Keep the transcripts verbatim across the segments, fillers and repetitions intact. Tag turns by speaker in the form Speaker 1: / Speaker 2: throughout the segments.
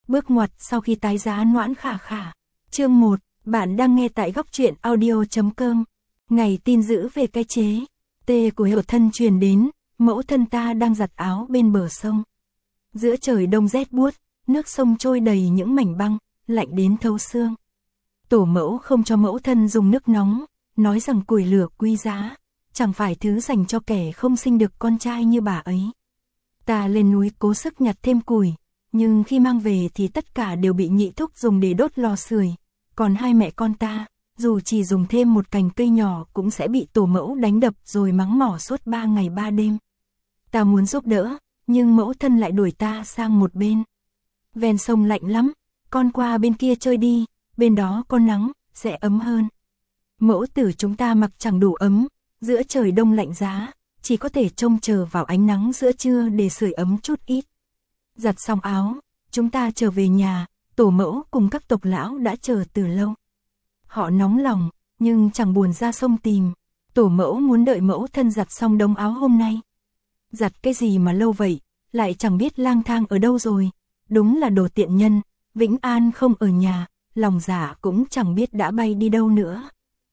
Speaker 1: Bước ngoặt sau khi tái giá Noãn Khả Khả. Chương một, bạn đang nghe tại góc truyện audio chấm com. Ngày tin dữ về cái chế tê của Hiểu Thân truyền đến, mẫu thân ta đang giặt áo bên bờ sông. Giữa trời đông rét buốt, nước sông trôi đầy những mảnh băng, lạnh đến thấu xương. Tổ mẫu không cho mẫu thân dùng nước nóng, nói rằng củi lửa quý giá, chẳng phải thứ dành cho kẻ không sinh được con trai như bà ấy. Ta lên núi cố sức nhặt thêm củi, nhưng khi mang về thì tất cả đều bị nhị thúc dùng để đốt lò sưởi. Còn hai mẹ con ta, dù chỉ dùng thêm một cành cây nhỏ cũng sẽ bị tổ mẫu đánh đập rồi mắng mỏ suốt ba ngày ba đêm. Ta muốn giúp đỡ, nhưng mẫu thân lại đuổi ta sang một bên. Ven sông lạnh lắm, con qua bên kia chơi đi, bên đó có nắng, sẽ ấm hơn. Mẫu tử chúng ta mặc chẳng đủ ấm, giữa trời đông lạnh giá, chỉ có thể trông chờ vào ánh nắng giữa trưa để sưởi ấm chút ít. Giặt xong áo, chúng ta trở về nhà, tổ mẫu cùng các tộc lão đã chờ từ lâu. Họ nóng lòng, nhưng chẳng buồn ra sông tìm. Tổ mẫu muốn đợi mẫu thân giặt xong đống áo hôm nay. Giặt cái gì mà lâu vậy, lại chẳng biết lang thang ở đâu rồi. Đúng là đồ tiện nhân, Vĩnh An không ở nhà, lòng dạ cũng chẳng biết đã bay đi đâu nữa.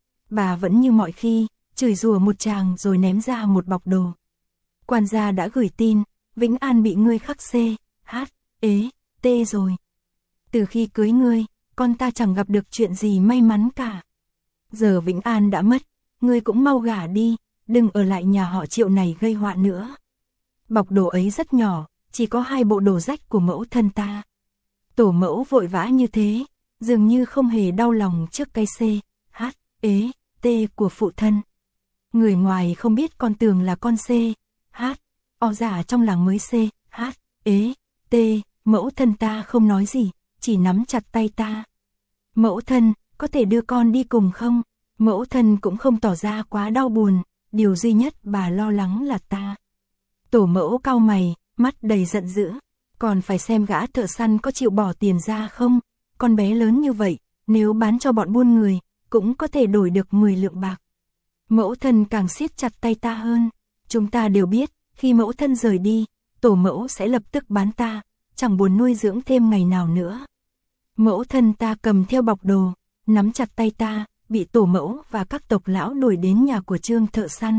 Speaker 1: Bà vẫn như mọi khi, chửi rủa một tràng rồi ném ra một bọc đồ. Quan gia đã gửi tin, Vĩnh An bị ngươi khắc xê, hát, ế, tê rồi. Từ khi cưới ngươi, con ta chẳng gặp được chuyện gì may mắn cả. Giờ Vĩnh An đã mất, ngươi cũng mau gả đi, đừng ở lại nhà họ Triệu này gây họa nữa. Bọc đồ ấy rất nhỏ, chỉ có hai bộ đồ rách của mẫu thân ta. Tổ mẫu vội vã như thế, dường như không hề đau lòng trước cái xê, hát, ế, tê của phụ thân. Người ngoài không biết con tưởng là con xê, hát, o giả trong làng mới xê, hát, ế, tê, mẫu thân ta không nói gì, chỉ nắm chặt tay ta. Mẫu thân, có thể đưa con đi cùng không? Mẫu thân cũng không tỏ ra quá đau buồn, điều duy nhất bà lo lắng là ta. Tổ mẫu cau mày, mắt đầy giận dữ, còn phải xem gã thợ săn có chịu bỏ tiền ra không? Con bé lớn như vậy, nếu bán cho bọn buôn người, cũng có thể đổi được mười lượng bạc. Mẫu thân càng siết chặt tay ta hơn. Chúng ta đều biết, khi mẫu thân rời đi, tổ mẫu sẽ lập tức bán ta, chẳng buồn nuôi dưỡng thêm ngày nào nữa. Mẫu thân ta cầm theo bọc đồ, nắm chặt tay ta, bị tổ mẫu và các tộc lão đuổi đến nhà của Trương thợ săn.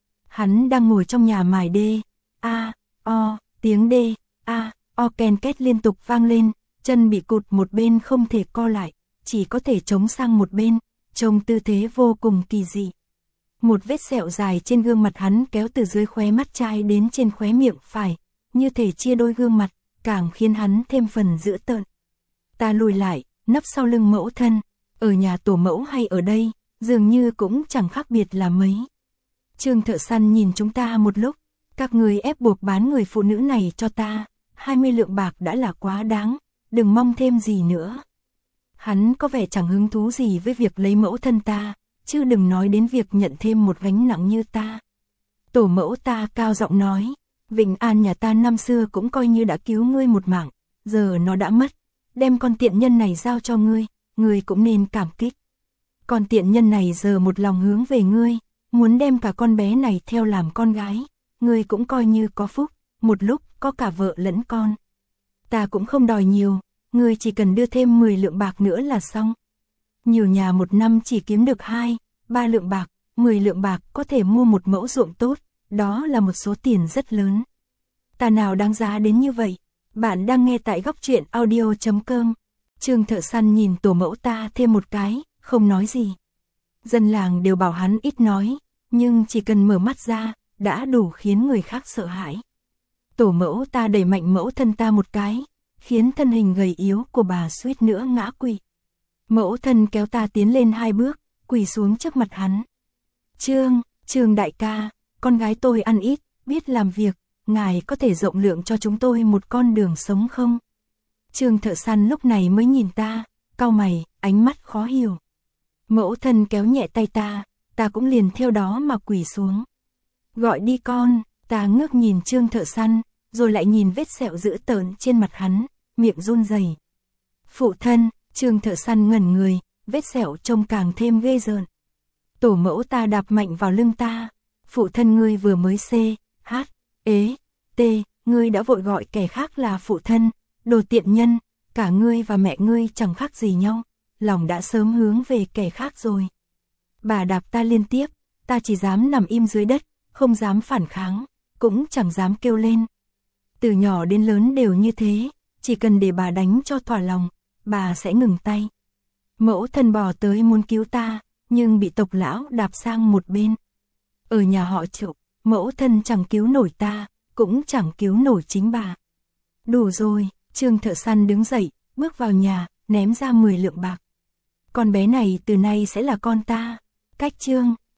Speaker 1: Hắn đang ngồi trong nhà mài đê, a, o, tiếng đê, a, o ken két liên tục vang lên, chân bị cụt một bên không thể co lại, chỉ có thể chống sang một bên, trông tư thế vô cùng kỳ dị. Một vết sẹo dài trên gương mặt hắn kéo từ dưới khóe mắt trái đến trên khóe miệng phải, như thể chia đôi gương mặt, càng khiến hắn thêm phần dữ tợn. Ta lùi lại, nấp sau lưng mẫu thân, ở nhà tổ mẫu hay ở đây, dường như cũng chẳng khác biệt là mấy. Trương thợ săn nhìn chúng ta một lúc, các người ép buộc bán người phụ nữ này cho ta, hai mươi lượng bạc đã là quá đáng, đừng mong thêm gì nữa. Hắn có vẻ chẳng hứng thú gì với việc lấy mẫu thân ta, chứ đừng nói đến việc nhận thêm một gánh nặng như ta. Tổ mẫu ta cao giọng nói, Vĩnh An nhà ta năm xưa cũng coi như đã cứu ngươi một mạng, giờ nó đã mất, đem con tiện nhân này giao cho ngươi, ngươi cũng nên cảm kích. Con tiện nhân này giờ một lòng hướng về ngươi, muốn đem cả con bé này theo làm con gái, ngươi cũng coi như có phúc, một lúc có cả vợ lẫn con. Ta cũng không đòi nhiều, ngươi chỉ cần đưa thêm mười lượng bạc nữa là xong. Nhiều nhà một năm chỉ kiếm được hai, ba lượng bạc, mười lượng bạc có thể mua một mẫu ruộng tốt, đó là một số tiền rất lớn. Ta nào đáng giá đến như vậy? Bạn đang nghe tại góc truyện audio chấm com. Trương thợ săn nhìn tổ mẫu ta thêm một cái, không nói gì. Dân làng đều bảo hắn ít nói, nhưng chỉ cần mở mắt ra, đã đủ khiến người khác sợ hãi. Tổ mẫu ta đẩy mạnh mẫu thân ta một cái, khiến thân hình gầy yếu của bà suýt nữa ngã quỵ. Mẫu thân kéo ta tiến lên hai bước, quỳ xuống trước mặt hắn. Trương, Trương đại ca, con gái tôi ăn ít, biết làm việc, ngài có thể rộng lượng cho chúng tôi một con đường sống không? Trương thợ săn lúc này mới nhìn ta, cau mày, ánh mắt khó hiểu. Mẫu thân kéo nhẹ tay ta, ta cũng liền theo đó mà quỳ xuống. Gọi đi con, ta ngước nhìn Trương thợ săn, rồi lại nhìn vết sẹo dữ tợn trên mặt hắn, miệng run rẩy. Phụ thân, Trương thợ săn ngẩn người, vết sẹo trông càng thêm ghê rợn. Tổ mẫu ta đạp mạnh vào lưng ta, phụ thân ngươi vừa mới xê, hát, ế, tê, ngươi đã vội gọi kẻ khác là phụ thân, đồ tiện nhân, cả ngươi và mẹ ngươi chẳng khác gì nhau, lòng đã sớm hướng về kẻ khác rồi. Bà đạp ta liên tiếp, ta chỉ dám nằm im dưới đất, không dám phản kháng, cũng chẳng dám kêu lên. Từ nhỏ đến lớn đều như thế, chỉ cần để bà đánh cho thỏa lòng, bà sẽ ngừng tay. Mẫu thân bò tới muốn cứu ta, nhưng bị tộc lão đạp sang một bên. Ở nhà họ Triệu, mẫu thân chẳng cứu nổi ta, cũng chẳng cứu nổi chính bà. Đủ rồi, Trương thợ săn đứng dậy, bước vào nhà, ném ra mười lượng bạc. Con bé này từ nay sẽ là con ta. Cách Trương